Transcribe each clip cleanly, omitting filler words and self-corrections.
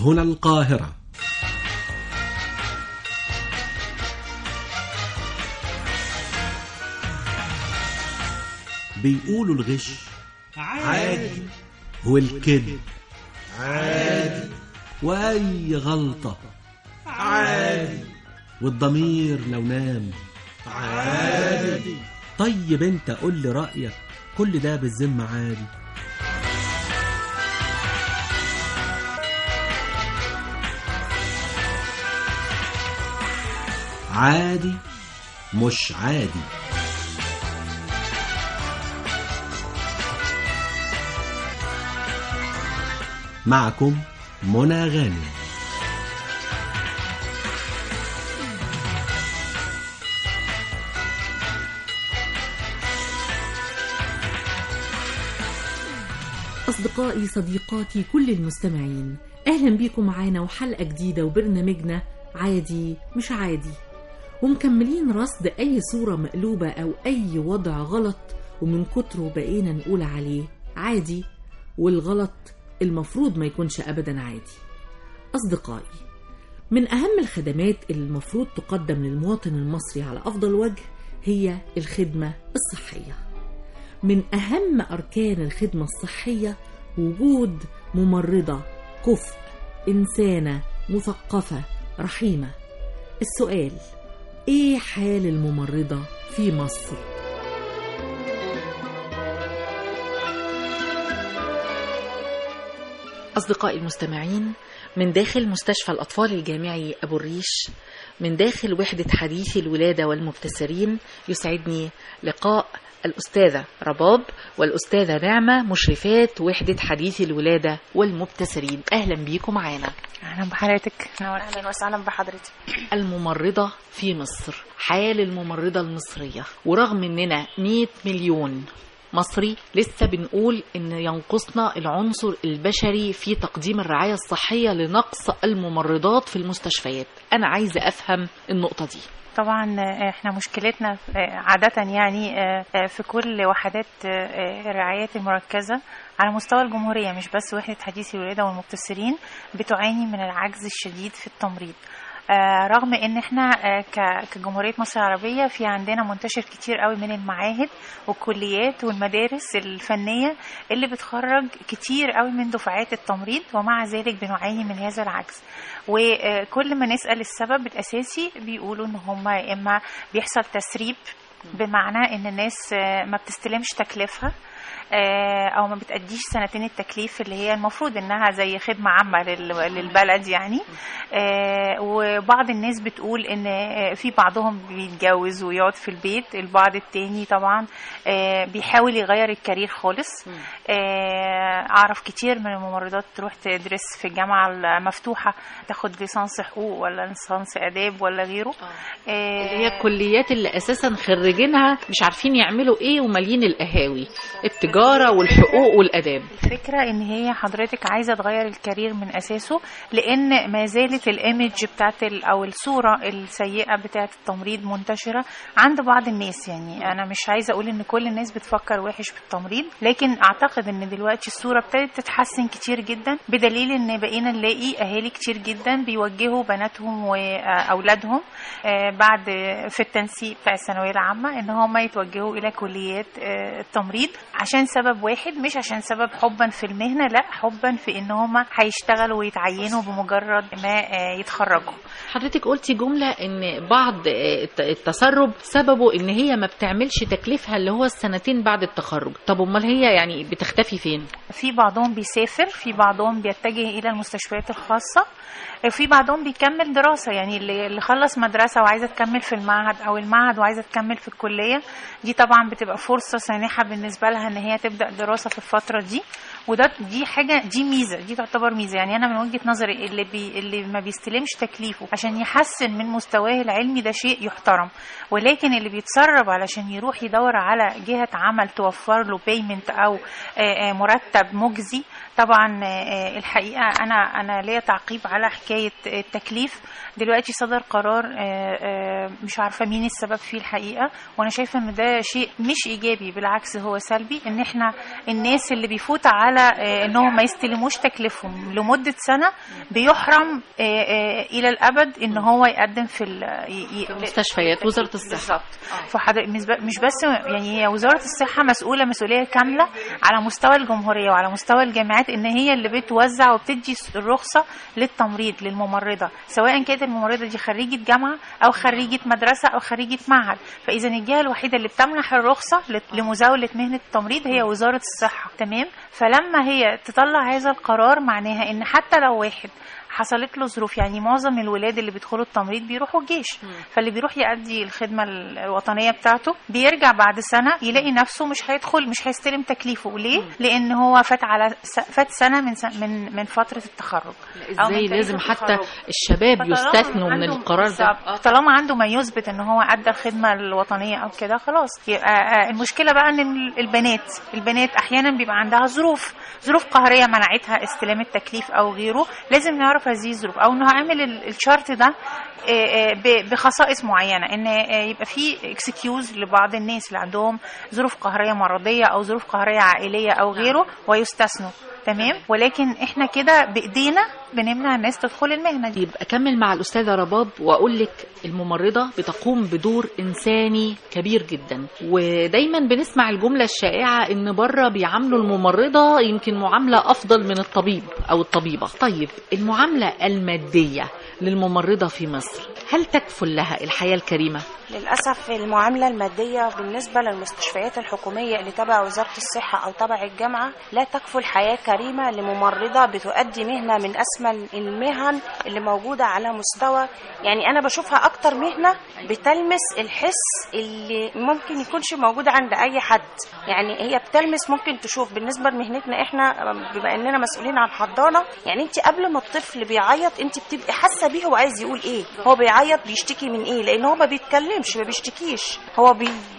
هنا القاهرة. بيقولوا الغش عادي والكذب عادي وأي غلطة عادي والضمير لو نام عادي. طيب انت قول لي رأيك، كل ده بالذمة عادي؟ عادي مش عادي. معكم منى غانم. أصدقائي صديقاتي كل المستمعين، أهلا بيكم معانا وحلقة جديدة وبرنامجنا عادي مش عادي، ومكملين رصد أي صورة مقلوبة أو أي وضع غلط ومن كتره بقينا نقول عليه عادي، والغلط المفروض ما يكونش أبدا عادي. أصدقائي، من أهم الخدمات اللي المفروض تقدم للمواطن المصري على أفضل وجه هي الخدمة الصحية. من أهم أركان الخدمة الصحية وجود ممرضة كفء، إنسانة مثقفة رحيمة. السؤال: إيه حال الممرضة في مصر؟ أصدقائي المستمعين، من داخل مستشفى الأطفال الجامعي أبو الريش، من داخل وحدة حديثي الولادة والمبتسرين، يسعدني لقاء الأستاذة رباب والأستاذة نعمة، مشرفات وحدة حديثي الولادة والمبتسرين. أهلا بيكم معانا. أهلا بحضرتك. أهلا وسهلا بحضرتك. الممرضة في مصر، حال الممرضة المصرية، ورغم أننا 100 مليون مصري لسه بنقول إن ينقصنا العنصر البشري في تقديم الرعاية الصحية لنقص الممرضات في المستشفيات. أنا عايزة أفهم النقطة دي. طبعا احنا مشكلتنا عادة يعني في كل وحدات الرعايات المركزة على مستوى الجمهورية، مش بس وحدة حديثي الولادة والمبتسرين، بتعاني من العجز الشديد في التمريض. رغم ان احنا كجمهورية مصر العربية في عندنا منتشر كتير قوي من المعاهد والكليات والمدارس الفنية اللي بتخرج كتير قوي من دفعات التمريض، ومع ذلك بنعاني من هذا العجز. وكل ما نسأل السبب الأساسي بيقولوا ان هم اما بيحصل تسريب، بمعنى ان الناس ما بتستلمش تكليفها او ما بتأديش سنتين التكليف اللي هي المفروض انها زي خدمة عامة للبلد يعني. وبعض الناس بتقول ان في بعضهم بيتجوز ويقعد في البيت، البعض التاني طبعا بيحاول يغير الكارير خالص. اعرف كتير من الممرضات تروح تدرس في الجامعة المفتوحة، تاخد ليسانس حقوق ولا ليسانس آداب ولا غيره، اللي هي الكليات اللي اساسا خريجينها مش عارفين يعملوا ايه ومالين القهاوي، التجارة والحقوق والآداب. الفكرة ان هي حضرتك عايزة تغير الكارير من اساسه، لان ما زالت الايمج بتاعت او الصورة السيئة بتاعت التمريض منتشرة عند بعض الناس. يعني انا مش عايزة اقول ان كل الناس بتفكر وحش في التمريض، لكن اعتقد ان دلوقتي الصورة ابتدت تتحسن كتير جدا، بدليل ان بقينا نلاقي اهالي كتير جدا بيوجهوا بناتهم واولادهم بعد في التنسيق بتاع الثانوية العامة ان هم يتوجهوا الى كليات التمريض، عشان سبب واحد، مش عشان سبب حبا في المهنة، لا، حبا في ان هم هيشتغلوا ويتعينوا بمجرد ما يتخرجوا. حضرتك قلتي جملة ان بعض التسرب سببه ان هي ما بتعملش تكليفها اللي هو السنتين بعد التخرج. طب امال هي يعني بتختفي فين؟ في بعضهم بيسافر، في بعضهم بيتجه الى المستشفيات الخاصة، في بعضهم بيكمل دراسة. يعني اللي خلص مدرسة وعايزة تكمل في المعهد، او المعهد وعايزة تكمل في الكلية، دي طبعا بتبقى فرصة سانحة بالنسبة لها ان هي تبدأ دراسة في الفترة دي. دي حاجة، دي ميزة، دي تعتبر ميزة. يعني أنا من وجهة نظري اللي ما بيستلمش تكليفه عشان يحسن من مستواه العلمي ده شيء يحترم، ولكن اللي بيتسرب علشان يروح يدور على جهة عمل توفر له بيمنت أو مرتب مجزي، طبعا الحقيقة أنا ليا تعقيب على حكاية التكليف. دلوقتي صدر قرار مش عارفة مين السبب فيه الحقيقة، وأنا شايفة إن ده شيء مش إيجابي، بالعكس هو سلبي. إن إحنا الناس اللي بيفوت على على انهم ما يستلموش تكليفهم لمده سنه بيحرم الى الابد ان هو يقدم في مستشفيات وزاره الصحه. بالظبط. مش بس يعني هي وزاره الصحه مسؤوليه كامله على مستوى الجمهوريه وعلى مستوى الجامعات، ان هي اللي بتوزع وبتدي الرخصه للتمريض للممرضه، سواء كانت الممرضه دي خريجه جامعه او خريجه مدرسه او خريجه معهد. فاذا الجهه الوحيده اللي بتمنح الرخصه لمزاوله مهنه التمريض هي وزاره الصحه. تمام. فلما هي تطلع هذا القرار معناها ان حتى لو واحد حصلت له ظروف، يعني معظم الولاد اللي بيدخلوا التمريض بيروحوا الجيش، فاللي بيروح يؤدي الخدمه الوطنيه بتاعته بيرجع بعد سنه يلاقي نفسه مش هيستلم تكليفه. ليه؟ لان هو فات سنه من فتره التخرج. ازاي لازم حتى الشباب يستثنوا من القرار ده؟ طالما عنده ما يثبت ان هو ادى الخدمه الوطنيه او كده خلاص. يبقى المشكله بقى ان البنات احيانا بيبقى عندها ظروف قهريه منعتها استلام التكليف او غيره. لازم نعرف هذه الظروف، او انه عامل الشرط ده بخصائص معينه، ان يبقى في اكسكيوز لبعض الناس اللي عندهم ظروف قهريه مرضيه او ظروف قهريه عائليه او غيره ويستثنوا. تمام. ولكن احنا كده بايدينا بنمنع الناس تدخل المهنه دي. يبقى اكمل مع الاستاذه رباب واقول لك الممرضه بتقوم بدور انساني كبير جدا، ودايما بنسمع الجمله الشائعه ان بره بيعاملوا الممرضه يمكن معامله افضل من الطبيب او الطبيبه. طيب المعامله الماديه للممرضه في مصر هل تكفل لها الحياه الكريمه؟ للأسف المعاملة المادية بالنسبة للمستشفيات الحكومية اللي تبع وزارة الصحة أو تبع الجامعة لا تكفل حياة كريمة لممرضة بتؤدي مهنة من أسمى المهن اللي موجودة على مستوى، يعني أنا بشوفها أكتر مهنة بتلمس الحس اللي ممكن يكونش موجود عند أي حد. يعني هي بتلمس، ممكن تشوف بالنسبة لمهنتنا إحنا بما إننا مسؤولين عن حضانة، يعني أنت قبل ما الطفل بيعيط أنت بتبقي حاسة بيه هو عايز يقول إيه، هو بيعيط بيشتكي من إيه، لأن هو ما بيتكلم ما بيشتكيش، هو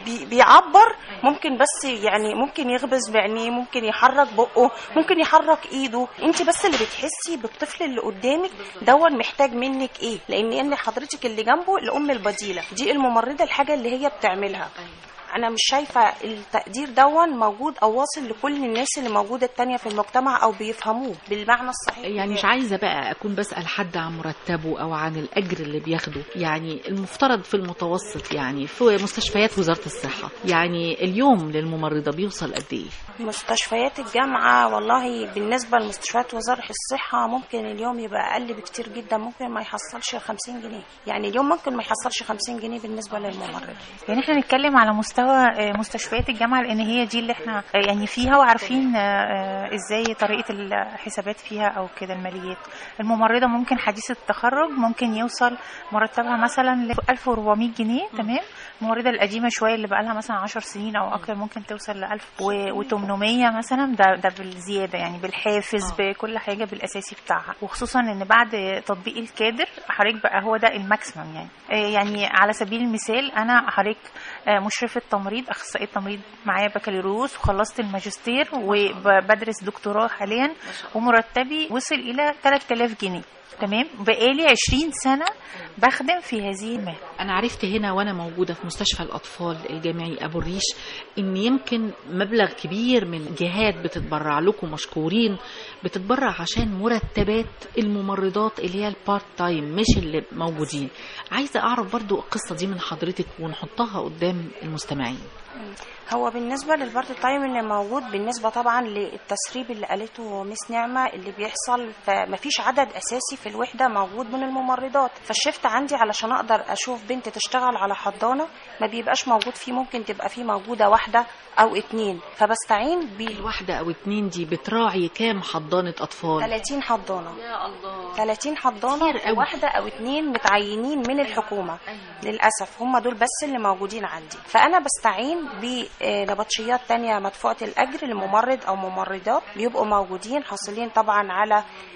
بيعبر. ممكن بس يعني ممكن يغبز بعينيه، ممكن يحرك بقه، ممكن يحرك ايده. انت بس اللي بتحسي بالطفل اللي قدامك دون محتاج منك ايه، لان حضرتك اللي جنبه الام البديله دي الممرضه الحاجه اللي هي بتعملها. انا مش شايفه التقدير دون موجود او واصل لكل الناس اللي موجوده التانية في المجتمع او بيفهموه بالمعنى الصحيح. يعني مش عايزه بقى اكون بسال حد عن مرتبه او عن الاجر اللي بياخده، يعني المفترض في المتوسط يعني في مستشفيات وزاره الصحه يعني اليوم للممرضه بيوصل قد ايه؟ مستشفيات الجامعه والله بالنسبه لمستشفيات وزاره الصحه ممكن اليوم يبقى اقل بكتير جدا، ممكن ما يحصلش 50 جنيه، يعني اليوم ممكن ما يحصلش 50 جنيه بالنسبه للممرضه. يعني احنا نتكلم على مستوى مستشفيات الجامعة، لأن هي دي اللي احنا يعني فيها وعارفين ازاي طريقة الحسابات فيها أو كده الماليات. الممرضة ممكن حديث التخرج ممكن يوصل مرتبها مثلا ل 1400 جنيه. تمام. الممرضة القديمة شوية اللي بقالها مثلا 10 سنين أو أكتر ممكن توصل ل 1800 مثلا، ده بالزيادة يعني بالحافز بكل حاجة بالأساسي بتاعها، وخصوصا إن بعد تطبيق الكادر حضرتك بقى هو ده الماكسيمم. يعني على سبيل المثال أنا حضرتك مشرفة تمريض، أخصائية تمريض معايا بكالوريوس وخلصت الماجستير وبدرس دكتوراه حاليا، ومرتبي وصل إلى 3000 جنيه. تمام. بقالي 20 سنة بخدم في هذه المهنة. أنا عرفت هنا وأنا موجودة في مستشفى الأطفال الجامعي أبو الريش إن يمكن مبلغ كبير من جهات بتتبرع لكم، مشكورين، بتتبرع عشان مرتبات الممرضات اللي هي البارت تايم مش اللي موجودين. عايزة أعرف برضو القصة دي من حضرتك ونحطها قدام المستمعين. هو بالنسبة للبارت تايم اللي موجود، بالنسبة طبعا للتسريب اللي قالته مس نعمة اللي بيحصل، فمفيش عدد أساسي في الوحدة موجود من الممرضات، فالشفت عندي علشان أقدر أشوف بنت تشتغل على حضانة ما بيبقاش موجود فيه، ممكن تبقى فيه موجودة واحدة أو 2، فبستعين الواحدة أو 2 دي بتراعي كام حضانة أطفال؟ 30 حضانة. يا الله، 30 حضانة، واحدة أو 2 متعينين من الحكومة. للأسف هم دول بس اللي موجودين عندي، فأنا بستعين بنبطشيات تانية مدفوعة الأجر لممرض أو ممرضات بيبقوا موجودين حاصلين طبعا على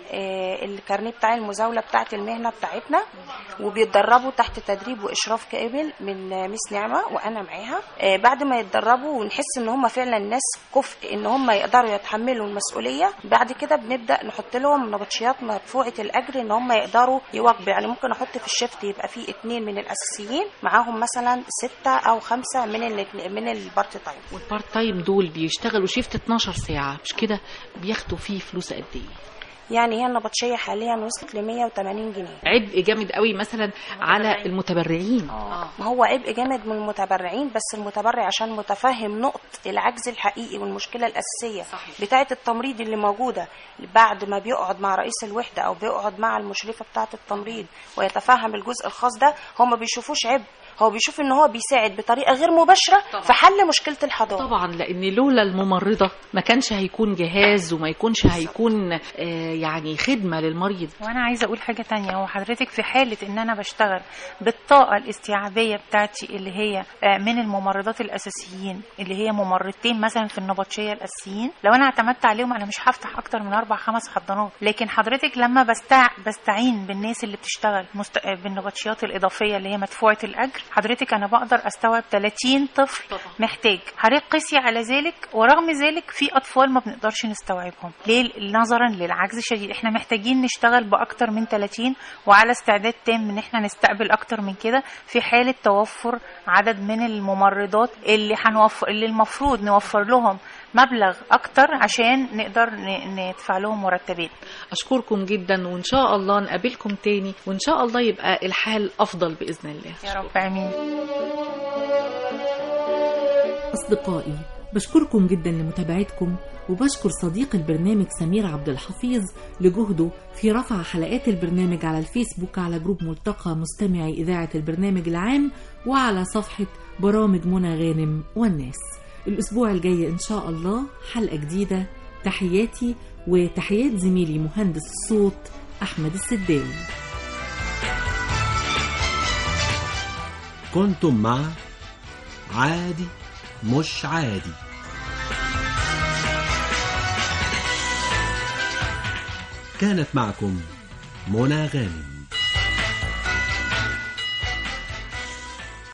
الكارنيه بتاع المزاولة بتاعة المهنة بتاعتنا، وبيتدربوا تحت تدريب وإشراف كامل من ميس نعمة وأنا معاها. بعد ما يتدربوا ونحس إن هم فعلا ناس كفء إن هم يقدروا يتحملوا المسؤولية، بعد كده بنبدأ نحط لهم نبطشيات مدفوعة الأجر إن هم يقدروا يواكبوا. يعني ممكن أحط في الشفت يبقى فيه 2 من الأساسيين معاهم مثلا 6 أو 5 من البارت تايم. والبارت تايم دول بيشتغلوا شيفت 12 ساعة مش كده؟ بياخدوا فيه فلوس قد ايه؟ يعني هي النبطشية حاليا وصلت ل 180 جنيه. عبء جامد قوي مثلا على المتبرعين. ما هو عبء جامد من المتبرعين، بس المتبرع عشان متفهم نقطة العجز الحقيقي والمشكلة الأساسية بتاعة التمريض اللي موجودة، بعد ما بيقعد مع رئيس الوحدة أو بيقعد مع المشرفة بتاعة التمريض ويتفهم الجزء الخاص ده، هو ما بيشوفوش عبء، هو بيشوف ان هو بيساعد بطريقه غير مباشره في حل مشكله الحضانه. طبعا لان لولا الممرضه ما كانش هيكون جهاز وما يكونش هيكون يعني خدمه للمريض. وانا عايزه اقول حاجه تانية، هو حضرتك في حاله ان انا بشتغل بالطاقه الاستيعابيه بتاعتي اللي هي من الممرضات الاساسيين اللي هي ممرضتين مثلا في النبطشيه الاساسيين، لو انا اعتمدت عليهم انا مش هفتح اكتر من 4-5 حضانات. لكن حضرتك لما بستعين بالناس اللي بتشتغل بالنبطشيات الاضافيه اللي هي مدفوعه الاجر، حضرتك انا بقدر استوعب 30 طفل محتاج. حضرتك قسي على ذلك، ورغم ذلك في اطفال ما بنقدرش نستوعبهم. ليه؟ نظرا للعجز الشديد. احنا محتاجين نشتغل باكتر من 30 وعلى استعداد تام ان احنا نستقبل اكتر من كده في حاله توفر عدد من الممرضات اللي المفروض نوفر لهم مبلغ اكتر عشان نقدر ندفع لهم مرتبات. اشكركم جدا، وان شاء الله نقابلكم تاني، وان شاء الله يبقى الحال افضل باذن الله. يا رب امين. اصدقائي، بشكركم جدا لمتابعتكم، وبشكر صديق البرنامج سمير عبد الحفيظ لجهده في رفع حلقات البرنامج على الفيسبوك على جروب ملتقى مستمعي إذاعة البرنامج العام، وعلى صفحة برامج منى غانم والناس. الأسبوع الجاي إن شاء الله حلقة جديدة. تحياتي وتحيات زميلي مهندس الصوت أحمد السداوي. كنتم مع عادي مش عادي. كانت معكم منى غانم.